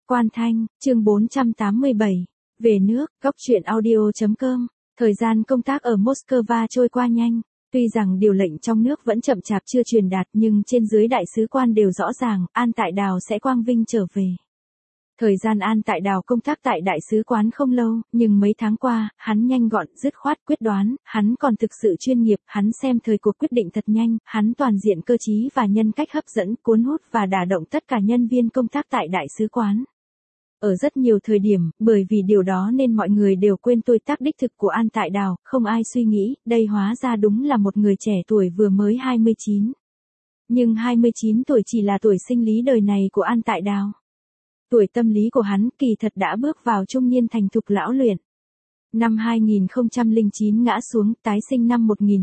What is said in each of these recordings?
Quan Thanh, chương 487. Về nước, góc truyện audio.com. Thời gian công tác ở Moscow trôi qua nhanh. Tuy rằng điều lệnh trong nước vẫn chậm chạp chưa truyền đạt nhưng trên dưới đại sứ quan đều rõ ràng, An Tại Đào sẽ quang vinh trở về. Thời gian An Tại Đào công tác tại đại sứ quán không lâu, nhưng mấy tháng qua, hắn nhanh gọn, dứt khoát, quyết đoán, hắn còn thực sự chuyên nghiệp, hắn xem thời cuộc quyết định thật nhanh, hắn toàn diện cơ trí và nhân cách hấp dẫn, cuốn hút và đả động tất cả nhân viên công tác tại đại sứ quán. Ở rất nhiều thời điểm, bởi vì điều đó nên mọi người đều quên tuổi tác đích thực của An Tại Đào, không ai suy nghĩ, đây hóa ra đúng là một người trẻ tuổi vừa mới 29. Nhưng 29 tuổi chỉ là tuổi sinh lý đời này của An Tại Đào. Tuổi tâm lý của hắn kỳ thật đã bước vào trung niên thành thục lão luyện. Năm 2009 ngã xuống, tái sinh năm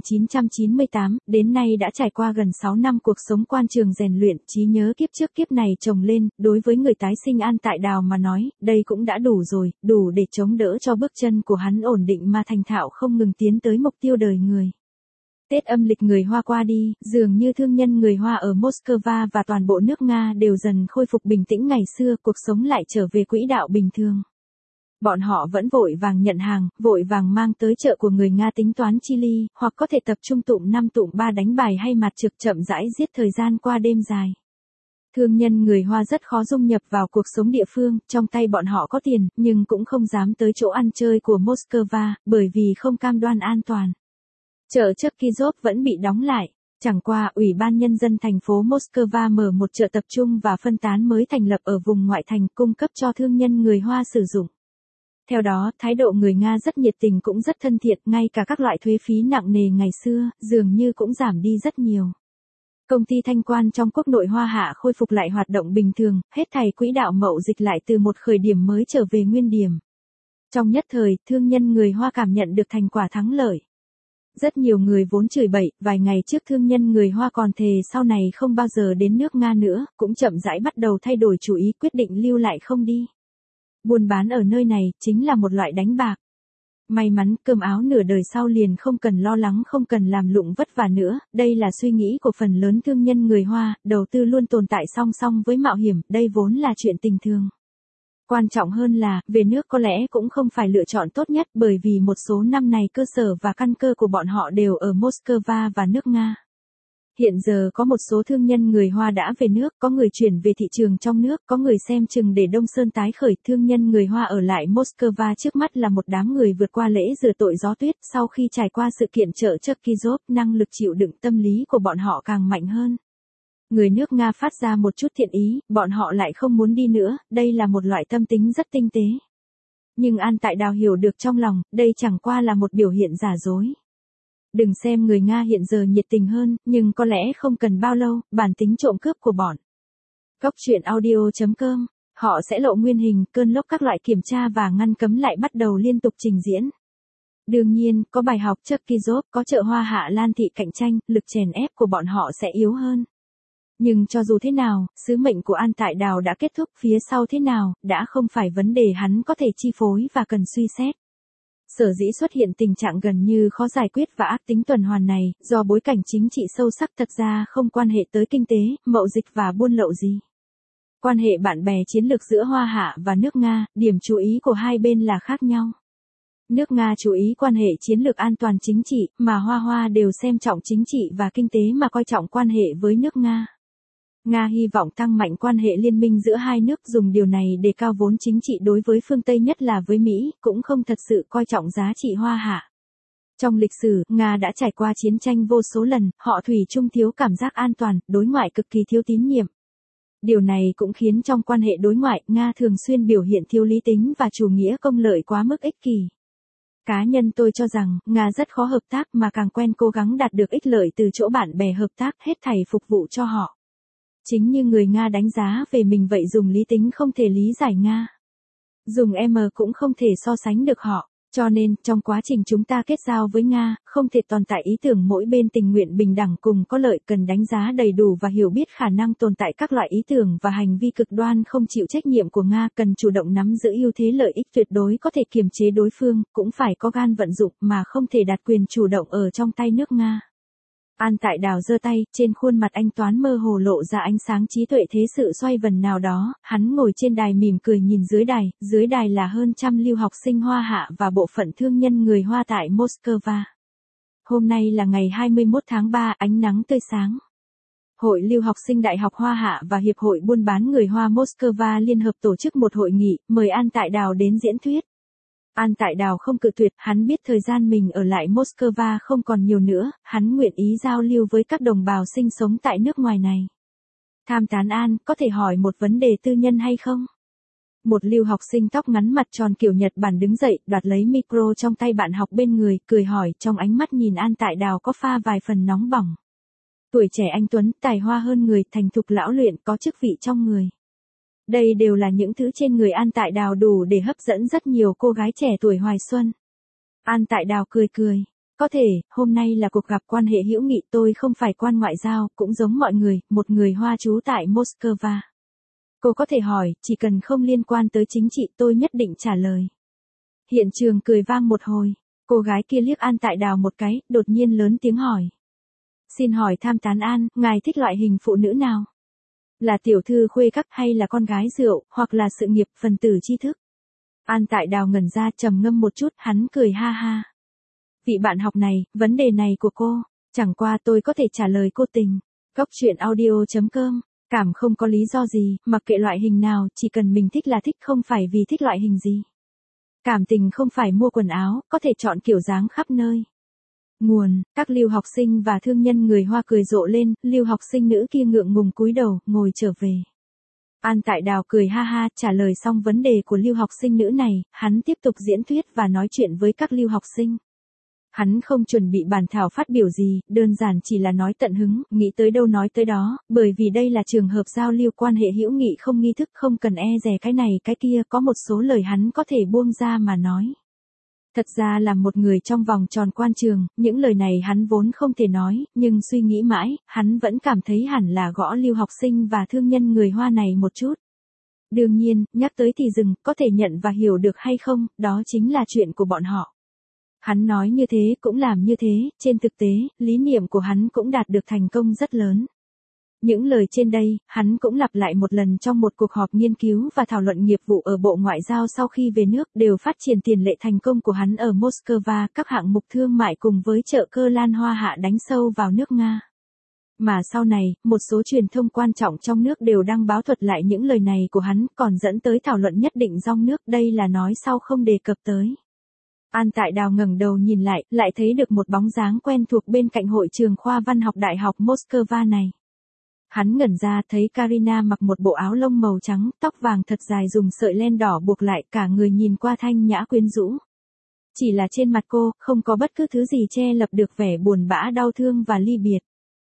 1998, đến nay đã trải qua gần 6 năm cuộc sống quan trường rèn luyện, trí nhớ kiếp trước kiếp này chồng lên, đối với người tái sinh An Tại Đào mà nói, đây cũng đã đủ rồi, đủ để chống đỡ cho bước chân của hắn ổn định mà thành thạo không ngừng tiến tới mục tiêu đời người. Tết âm lịch người Hoa qua đi, dường như thương nhân người Hoa ở Moscow và toàn bộ nước Nga đều dần khôi phục bình tĩnh ngày xưa, cuộc sống lại trở về quỹ đạo bình thường. Bọn họ vẫn vội vàng nhận hàng, vội vàng mang tới chợ của người Nga tính toán chi ly, hoặc có thể tập trung tụm 5 tụm 3 đánh bài hay mặt trực chậm rãi giết thời gian qua đêm dài. Thương nhân người Hoa rất khó dung nhập vào cuộc sống địa phương, trong tay bọn họ có tiền, nhưng cũng không dám tới chỗ ăn chơi của Moscow, bởi vì không cam đoan an toàn. Chợ Chekizov vẫn bị đóng lại. Chẳng qua, Ủy ban Nhân dân thành phố Moscow mở một chợ tập trung và phân tán mới thành lập ở vùng ngoại thành cung cấp cho thương nhân người Hoa sử dụng. Theo đó, thái độ người Nga rất nhiệt tình cũng rất thân thiện, ngay cả các loại thuế phí nặng nề ngày xưa, dường như cũng giảm đi rất nhiều. Công ty thanh quan trong quốc nội Hoa Hạ khôi phục lại hoạt động bình thường, hết thảy quỹ đạo mậu dịch lại từ một khởi điểm mới trở về nguyên điểm. Trong nhất thời, thương nhân người Hoa cảm nhận được thành quả thắng lợi. Rất nhiều người vốn chửi bậy, vài ngày trước thương nhân người Hoa còn thề sau này không bao giờ đến nước Nga nữa, cũng chậm rãi bắt đầu thay đổi chủ ý quyết định lưu lại không đi. Buôn bán ở nơi này chính là một loại đánh bạc. May mắn cơm áo nửa đời sau liền không cần lo lắng không cần làm lụng vất vả nữa, đây là suy nghĩ của phần lớn thương nhân người Hoa, đầu tư luôn tồn tại song song với mạo hiểm, đây vốn là chuyện tình thường. Quan trọng hơn là, về nước có lẽ cũng không phải lựa chọn tốt nhất bởi vì một số năm này cơ sở và căn cơ của bọn họ đều ở Moscow và nước Nga. Hiện giờ có một số thương nhân người Hoa đã về nước, có người chuyển về thị trường trong nước, có người xem chừng để Đông Sơn tái khởi. Thương nhân người Hoa ở lại Moscow trước mắt là một đám người vượt qua lễ rửa tội gió tuyết, sau khi trải qua sự kiện chợ Chekizov, năng lực chịu đựng tâm lý của bọn họ càng mạnh hơn. Người nước Nga phát ra một chút thiện ý, bọn họ lại không muốn đi nữa, đây là một loại tâm tính rất tinh tế. Nhưng An Tại Đào hiểu được trong lòng, đây chẳng qua là một biểu hiện giả dối. Đừng xem người Nga hiện giờ nhiệt tình hơn, nhưng có lẽ không cần bao lâu, bản tính trộm cướp của bọn. Góc truyện audio.com, họ sẽ lộ nguyên hình, cơn lốc các loại kiểm tra và ngăn cấm lại bắt đầu liên tục trình diễn. Đương nhiên, có bài học Chekizov, có chợ Hoa Hạ Lan thị cạnh tranh, lực chèn ép của bọn họ sẽ yếu hơn. Nhưng cho dù thế nào, sứ mệnh của An Tại Đào đã kết thúc, phía sau thế nào, đã không phải vấn đề hắn có thể chi phối và cần suy xét. Sở dĩ xuất hiện tình trạng gần như khó giải quyết và ác tính tuần hoàn này, do bối cảnh chính trị sâu sắc thật ra không quan hệ tới kinh tế, mậu dịch và buôn lậu gì. Quan hệ bạn bè chiến lược giữa Hoa Hạ và nước Nga, điểm chú ý của hai bên là khác nhau. Nước Nga chú ý quan hệ chiến lược an toàn chính trị, mà Hoa đều xem trọng chính trị và kinh tế mà coi trọng quan hệ với nước Nga. Nga hy vọng tăng mạnh quan hệ liên minh giữa hai nước dùng điều này để cao vốn chính trị đối với phương Tây nhất là với Mỹ, cũng không thật sự coi trọng giá trị Hoa Hạ. Trong lịch sử, Nga đã trải qua chiến tranh vô số lần, họ thủy chung thiếu cảm giác an toàn, đối ngoại cực kỳ thiếu tín nhiệm. Điều này cũng khiến trong quan hệ đối ngoại, Nga thường xuyên biểu hiện thiếu lý tính và chủ nghĩa công lợi quá mức ích kỷ. Cá nhân tôi cho rằng, Nga rất khó hợp tác mà càng quen cố gắng đạt được ích lợi từ chỗ bạn bè hợp tác, hết thảy phục vụ cho họ. Chính như người Nga đánh giá về mình vậy, dùng lý tính không thể lý giải Nga. Dùng M cũng không thể so sánh được họ. Cho nên, trong quá trình chúng ta kết giao với Nga, không thể tồn tại ý tưởng mỗi bên tình nguyện bình đẳng cùng có lợi, cần đánh giá đầy đủ và hiểu biết khả năng tồn tại các loại ý tưởng và hành vi cực đoan không chịu trách nhiệm của Nga, cần chủ động nắm giữ ưu thế lợi ích tuyệt đối có thể kiềm chế đối phương, cũng phải có gan vận dụng mà không thể đặt quyền chủ động ở trong tay nước Nga. An Tại Đào giơ tay, trên khuôn mặt anh Toán mơ hồ lộ ra ánh sáng trí tuệ thế sự xoay vần nào đó, hắn ngồi trên đài mỉm cười nhìn dưới đài là hơn trăm lưu học sinh Hoa Hạ và bộ phận thương nhân người Hoa tại Moscow. Hôm nay là ngày 21 tháng 3, ánh nắng tươi sáng. Hội Lưu học sinh Đại học Hoa Hạ và Hiệp hội Buôn bán người Hoa Moscow liên hợp tổ chức một hội nghị, mời An Tại Đào đến diễn thuyết. An Tại Đào không cự tuyệt, hắn biết thời gian mình ở lại Moscow không còn nhiều nữa, hắn nguyện ý giao lưu với các đồng bào sinh sống tại nước ngoài này. Tham tán An, có thể hỏi một vấn đề tư nhân hay không? Một lưu học sinh tóc ngắn mặt tròn kiểu Nhật Bản đứng dậy, đoạt lấy micro trong tay bạn học bên người, cười hỏi, trong ánh mắt nhìn An Tại Đào có pha vài phần nóng bỏng. Tuổi trẻ anh tuấn, tài hoa hơn người, thành thục lão luyện, có chức vị trong người. Đây đều là những thứ trên người An Tại Đào đủ để hấp dẫn rất nhiều cô gái trẻ tuổi hoài xuân. An Tại Đào cười cười. Có thể, hôm nay là cuộc gặp quan hệ hữu nghị, tôi không phải quan ngoại giao, cũng giống mọi người, một người Hoa trú tại Moscow. Cô có thể hỏi, chỉ cần không liên quan tới chính trị tôi nhất định trả lời. Hiện trường cười vang một hồi, cô gái kia liếc An Tại Đào một cái, đột nhiên lớn tiếng hỏi. Xin hỏi tham tán An, ngài thích loại hình phụ nữ nào? Là tiểu thư khuê các hay là con gái rượu, hoặc là sự nghiệp phần tử tri thức? An Tại Đào ngẩn ra trầm ngâm một chút, hắn cười ha ha. Vị bạn học này, vấn đề này của cô, chẳng qua tôi có thể trả lời cô tình. Góc truyện audio.com, cảm không có lý do gì, mặc kệ loại hình nào, chỉ cần mình thích là thích, không phải vì thích loại hình gì. Cảm tình không phải mua quần áo, có thể chọn kiểu dáng khắp nơi. Nguồn, các lưu học sinh và thương nhân người Hoa cười rộ lên, lưu học sinh nữ kia ngượng ngùng cúi đầu, ngồi trở về. An Tại Đào cười ha ha, trả lời xong vấn đề của lưu học sinh nữ này, hắn tiếp tục diễn thuyết và nói chuyện với các lưu học sinh. Hắn không chuẩn bị bản thảo phát biểu gì, đơn giản chỉ là nói tận hứng, nghĩ tới đâu nói tới đó, bởi vì đây là trường hợp giao lưu quan hệ hữu nghị không nghi thức, không cần e dè cái này cái kia, có một số lời hắn có thể buông ra mà nói. Thật ra là một người trong vòng tròn quan trường, những lời này hắn vốn không thể nói, nhưng suy nghĩ mãi, hắn vẫn cảm thấy hẳn là gõ lưu học sinh và thương nhân người Hoa này một chút. Đương nhiên, nhắc tới thì dừng, có thể nhận và hiểu được hay không, đó chính là chuyện của bọn họ. Hắn nói như thế cũng làm như thế, trên thực tế, lý niệm của hắn cũng đạt được thành công rất lớn. Những lời trên đây, hắn cũng lặp lại một lần trong một cuộc họp nghiên cứu và thảo luận nghiệp vụ ở Bộ Ngoại giao sau khi về nước, đều phát triển tiền lệ thành công của hắn ở Moscow, các hạng mục thương mại cùng với chợ cơ Lan Hoa Hạ đánh sâu vào nước Nga. Mà sau này, một số truyền thông quan trọng trong nước đều đăng báo thuật lại những lời này của hắn, còn dẫn tới thảo luận nhất định trong nước, đây là nói sau không đề cập tới. An Tại Đào ngẩng đầu nhìn lại thấy được một bóng dáng quen thuộc bên cạnh hội trường khoa văn học Đại học Moscow này. Hắn ngẩn ra thấy Karina mặc một bộ áo lông màu trắng, tóc vàng thật dài dùng sợi len đỏ buộc lại, cả người nhìn qua thanh nhã quyến rũ. Chỉ là trên mặt cô, không có bất cứ thứ gì che lấp được vẻ buồn bã đau thương và ly biệt.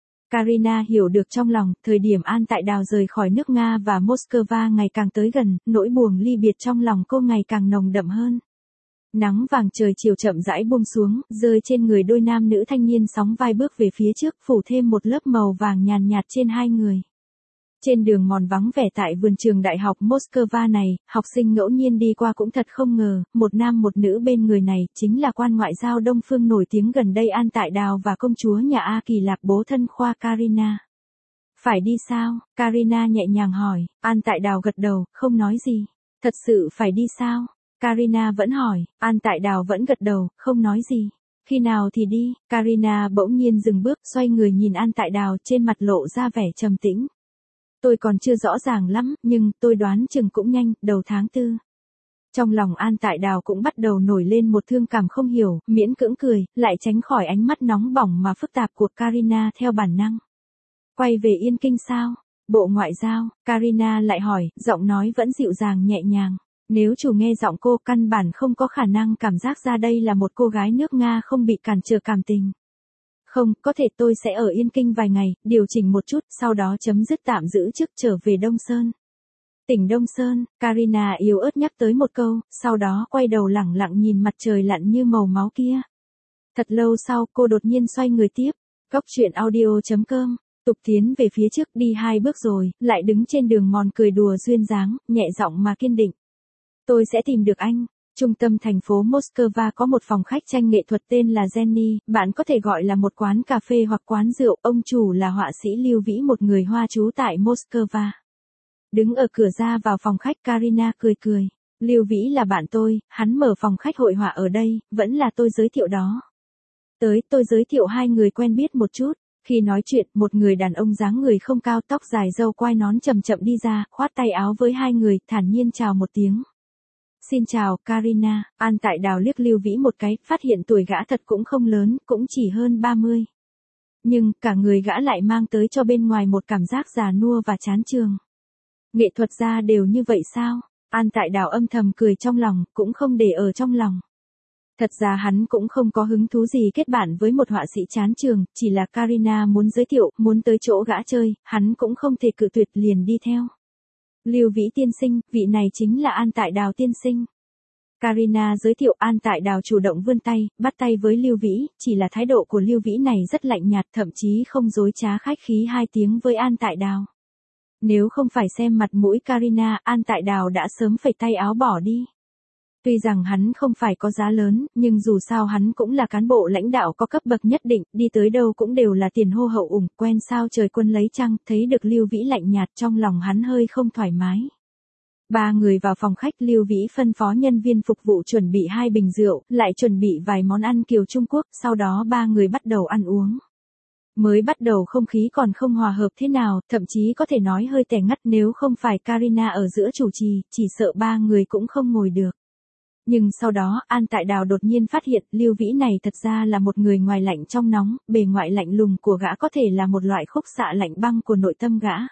Karina hiểu được trong lòng, thời điểm An Tại Đào rời khỏi nước Nga và Moscow ngày càng tới gần, nỗi buồn ly biệt trong lòng cô ngày càng nồng đậm hơn. Nắng vàng trời chiều chậm rãi buông xuống, rơi trên người đôi nam nữ thanh niên sóng vai bước về phía trước, phủ thêm một lớp màu vàng nhàn nhạt trên hai người. Trên đường mòn vắng vẻ tại vườn trường Đại học Moscow này, học sinh ngẫu nhiên đi qua cũng thật không ngờ, một nam một nữ bên người này, chính là quan ngoại giao Đông Phương nổi tiếng gần đây An Tại Đào và công chúa nhà A Kỳ Lạp bố thân khoa Karina. Phải đi sao? Karina nhẹ nhàng hỏi, An Tại Đào gật đầu, không nói gì. Thật sự phải đi sao? Karina vẫn hỏi, An Tại Đào vẫn gật đầu, không nói gì. Khi nào thì đi? Karina bỗng nhiên dừng bước, xoay người nhìn An Tại Đào, trên mặt lộ ra vẻ trầm tĩnh. Tôi còn chưa rõ ràng lắm, nhưng tôi đoán chừng cũng nhanh, đầu tháng 4. Trong lòng An Tại Đào cũng bắt đầu nổi lên một thương cảm không hiểu, miễn cưỡng cười, lại tránh khỏi ánh mắt nóng bỏng mà phức tạp của Karina theo bản năng. Quay về Yên Kinh sao? Bộ Ngoại giao, Karina lại hỏi, giọng nói vẫn dịu dàng nhẹ nhàng. Nếu chủ nghe giọng cô, căn bản không có khả năng cảm giác ra đây là một cô gái nước Nga không bị cản trở cảm tình. Không, có thể tôi sẽ ở Yên Kinh vài ngày, điều chỉnh một chút, sau đó chấm dứt tạm giữ chức trở về Đông Sơn. Tỉnh Đông Sơn, Karina yếu ớt nhắc tới một câu, sau đó quay đầu lẳng lặng nhìn mặt trời lặn như màu máu kia. Thật lâu sau, cô đột nhiên xoay người tiếp. Góc truyện audio.com, tục tiến về phía trước đi 2 bước rồi, lại đứng trên đường mòn cười đùa duyên dáng, nhẹ giọng mà kiên định. Tôi sẽ tìm được anh. Trung tâm thành phố Moscow có một phòng khách tranh nghệ thuật tên là Jenny, bạn có thể gọi là một quán cà phê hoặc quán rượu, ông chủ là họa sĩ Lưu Vĩ, một người Hoa trú tại Moscow. Đứng ở cửa ra vào phòng khách, Karina cười cười. Lưu Vĩ là bạn tôi, hắn mở phòng khách hội họa ở đây, vẫn là tôi giới thiệu đó. Tôi giới thiệu hai người quen biết một chút. Khi nói chuyện, một người đàn ông dáng người không cao, tóc dài râu quai nón chậm chậm đi ra, khoát tay áo với hai người, thản nhiên chào một tiếng. Xin chào, Karina. An Tại Đào liếc Lưu Vĩ một cái, phát hiện tuổi gã thật cũng không lớn, cũng chỉ hơn 30. Nhưng, cả người gã lại mang tới cho bên ngoài một cảm giác già nua và chán chường. Nghệ thuật gia đều như vậy sao? An Tại Đào âm thầm cười trong lòng, cũng không để ở trong lòng. Thật ra hắn cũng không có hứng thú gì kết bạn với một họa sĩ chán chường, chỉ là Karina muốn giới thiệu, muốn tới chỗ gã chơi, hắn cũng không thể cự tuyệt, liền đi theo. Lưu Vĩ tiên sinh, vị này chính là An Tại Đào tiên sinh. Karina giới thiệu. An Tại Đào chủ động vươn tay, bắt tay với Lưu Vĩ, chỉ là thái độ của Lưu Vĩ này rất lạnh nhạt, thậm chí không dối trá khách khí hai tiếng với An Tại Đào. Nếu không phải xem mặt mũi Karina, An Tại Đào đã sớm phẩy tay áo bỏ đi. Tuy rằng hắn không phải có giá lớn, nhưng dù sao hắn cũng là cán bộ lãnh đạo có cấp bậc nhất định, đi tới đâu cũng đều là tiền hô hậu ủng, quen sao trời quân lấy trăng, thấy được Lưu Vĩ lạnh nhạt, trong lòng hắn hơi không thoải mái. Ba người vào phòng khách, Lưu Vĩ phân phó nhân viên phục vụ chuẩn bị 2 bình rượu, lại chuẩn bị vài món ăn kiểu Trung Quốc, sau đó ba người bắt đầu ăn uống. Mới bắt đầu không khí còn không hòa hợp thế nào, thậm chí có thể nói hơi tẻ ngắt, nếu không phải Karina ở giữa chủ trì, chỉ sợ ba người cũng không ngồi được. Nhưng sau đó, An Tại Đào đột nhiên phát hiện, Lưu Vĩ này thật ra là một người ngoài lạnh trong nóng, bề ngoại lạnh lùng của gã có thể là một loại khúc xạ lạnh băng của nội tâm gã.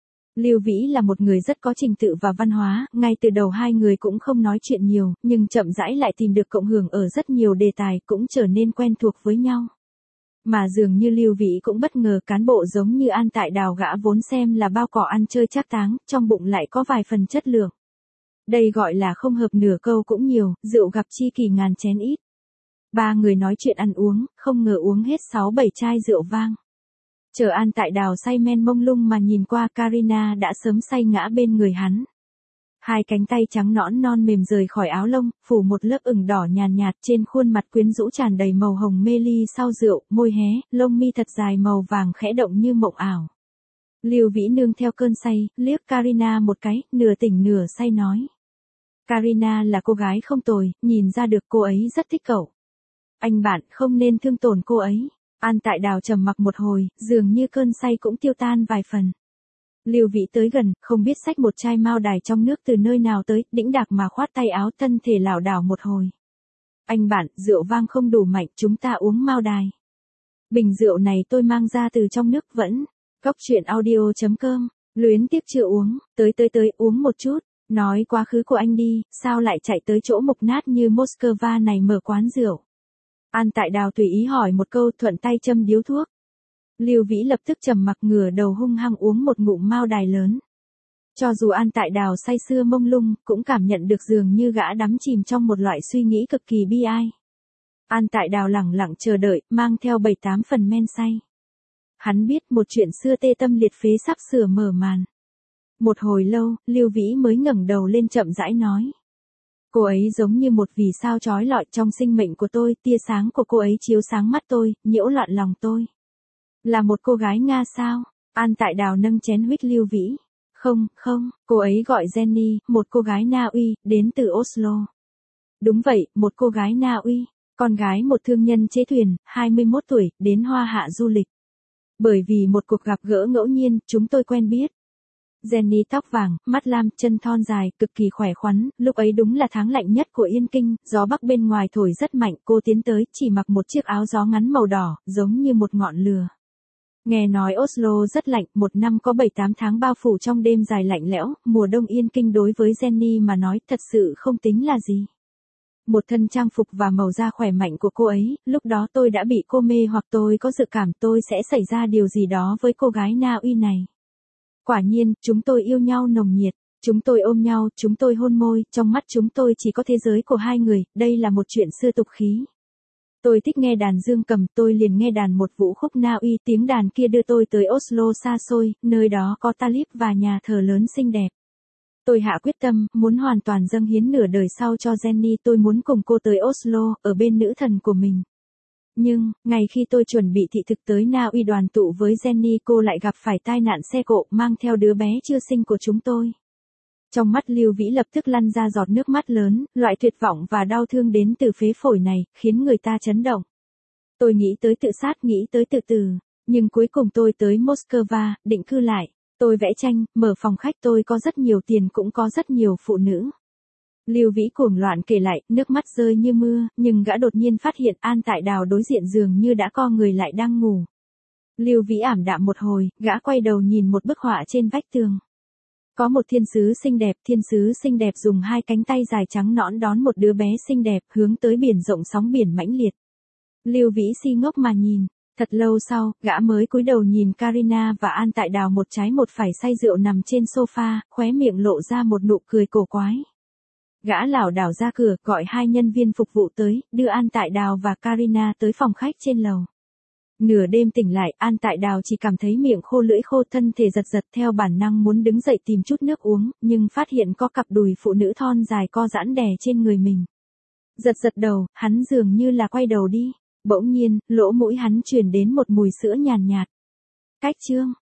Lưu Vĩ là một người rất có trình tự và văn hóa, ngay từ đầu hai người cũng không nói chuyện nhiều, nhưng chậm rãi lại tìm được cộng hưởng ở rất nhiều đề tài, cũng trở nên quen thuộc với nhau. Mà dường như Lưu Vĩ cũng bất ngờ, cán bộ giống như An Tại Đào gã vốn xem là bao cỏ ăn chơi trác táng, trong bụng lại có vài phần chất lượng. Đây gọi là không hợp nửa câu cũng nhiều, rượu gặp chi kỳ ngàn chén ít. Ba người nói chuyện ăn uống, không ngờ uống hết 6-7 chai rượu vang. Chờ An Tại Đào say men mông lung mà nhìn qua, Karina đã sớm say ngã bên người hắn. Hai cánh tay trắng nõn non mềm rời khỏi áo lông, phủ một lớp ửng đỏ nhàn nhạt, trên khuôn mặt quyến rũ tràn đầy màu hồng mê ly sau rượu, môi hé, lông mi thật dài màu vàng khẽ động như mộng ảo. Lưu Vĩ nương theo cơn say, liếc Karina một cái, nửa tỉnh nửa say nói. Karina là cô gái không tồi, nhìn ra được cô ấy rất thích cậu. Anh bạn không nên thương tổn cô ấy. An Tại Đào trầm mặc một hồi, dường như cơn say cũng tiêu tan vài phần. Lưu Vĩ tới gần, không biết xách một chai Mao Đài trong nước từ nơi nào tới, đĩnh đạc mà khoát tay áo, thân thể lảo đảo một hồi. Anh bạn, rượu vang không đủ mạnh, chúng ta uống Mao Đài. Bình rượu này tôi mang ra từ trong nước vẫn. Cóc truyện audio.com, luyến tiếc chưa uống, tới uống một chút. Nói quá khứ của anh đi, sao lại chạy tới chỗ mục nát như Moscow này mở quán rượu? An Tại Đào tùy ý hỏi một câu, thuận tay châm điếu thuốc. Lưu Vĩ lập tức trầm mặc, ngửa đầu hung hăng uống một ngụm Mao Đài lớn. Cho dù An Tại Đào say sưa mông lung, cũng cảm nhận được dường như gã đắm chìm trong một loại suy nghĩ cực kỳ bi ai. An Tại Đào lẳng lặng chờ đợi, mang theo 7-8 phần men say. Hắn biết một chuyện xưa tê tâm liệt phế sắp sửa mở màn. Một hồi lâu, Lưu Vĩ mới ngẩng đầu lên chậm rãi nói. Cô ấy giống như một vì sao chói lọi trong sinh mệnh của tôi, tia sáng của cô ấy chiếu sáng mắt tôi, nhiễu loạn lòng tôi. Là một cô gái Nga sao? An Tại Đào nâng chén huýt Lưu Vĩ. Không, cô ấy gọi Jenny, một cô gái Na Uy, đến từ Oslo. Đúng vậy, một cô gái Na Uy, con gái một thương nhân chế thuyền, 21 tuổi, đến Hoa Hạ du lịch. Bởi vì một cuộc gặp gỡ ngẫu nhiên, chúng tôi quen biết. Jenny tóc vàng, mắt lam, chân thon dài, cực kỳ khỏe khoắn, lúc ấy đúng là tháng lạnh nhất của Yên Kinh, gió bắc bên ngoài thổi rất mạnh, cô tiến tới, chỉ mặc một chiếc áo gió ngắn màu đỏ, giống như một ngọn lửa. Nghe nói Oslo rất lạnh, một năm có 7-8 tháng bao phủ trong đêm dài lạnh lẽo, mùa đông Yên Kinh đối với Jenny mà nói thật sự không tính là gì. Một thân trang phục và màu da khỏe mạnh của cô ấy, lúc đó tôi đã bị cô mê hoặc tôi có dự cảm tôi sẽ xảy ra điều gì đó với cô gái Na Uy này. Quả nhiên, chúng tôi yêu nhau nồng nhiệt, chúng tôi ôm nhau, chúng tôi hôn môi, trong mắt chúng tôi chỉ có thế giới của hai người, đây là một chuyện xưa tục khí. Tôi thích nghe đàn dương cầm, tôi liền nghe đàn một vũ khúc Na Uy, tiếng đàn kia đưa tôi tới Oslo xa xôi, nơi đó có Talib và nhà thờ lớn xinh đẹp. Tôi hạ quyết tâm, muốn hoàn toàn dâng hiến nửa đời sau cho Jenny, tôi muốn cùng cô tới Oslo, ở bên nữ thần của mình. Nhưng, ngày khi tôi chuẩn bị thị thực tới Na Uy đoàn tụ với Jenny, cô lại gặp phải tai nạn xe cộ, mang theo đứa bé chưa sinh của chúng tôi. Trong mắt Lưu Vĩ lập tức lăn ra giọt nước mắt lớn, loại tuyệt vọng và đau thương đến từ phế phổi này, khiến người ta chấn động. Tôi nghĩ tới tự sát, nghĩ tới tự tử, nhưng cuối cùng tôi tới Moscow, định cư lại. Tôi vẽ tranh, mở phòng khách, tôi có rất nhiều tiền, cũng có rất nhiều phụ nữ. Lưu Vĩ cuồng loạn kể lại, nước mắt rơi như mưa, nhưng gã đột nhiên phát hiện An Tại Đào đối diện giường như đã co người lại đang ngủ. Lưu Vĩ ảm đạm một hồi, gã quay đầu nhìn một bức họa trên vách tường. Có một thiên sứ xinh đẹp dùng hai cánh tay dài trắng nõn đón một đứa bé xinh đẹp hướng tới biển rộng sóng biển mãnh liệt. Lưu Vĩ si ngốc mà nhìn. Thật lâu sau, gã mới cúi đầu nhìn Karina và An Tại Đào một trái một phải say rượu nằm trên sofa, khóe miệng lộ ra một nụ cười cổ quái. Gã lảo đảo ra cửa, gọi hai nhân viên phục vụ tới, đưa An Tại Đào và Karina tới phòng khách trên lầu. Nửa đêm tỉnh lại, An Tại Đào chỉ cảm thấy miệng khô lưỡi khô, thân thể giật giật, theo bản năng muốn đứng dậy tìm chút nước uống, nhưng phát hiện có cặp đùi phụ nữ thon dài co giãn đè trên người mình. Giật giật đầu, hắn dường như là quay đầu đi. Bỗng nhiên, lỗ mũi hắn truyền đến một mùi sữa nhàn nhạt. Cách chương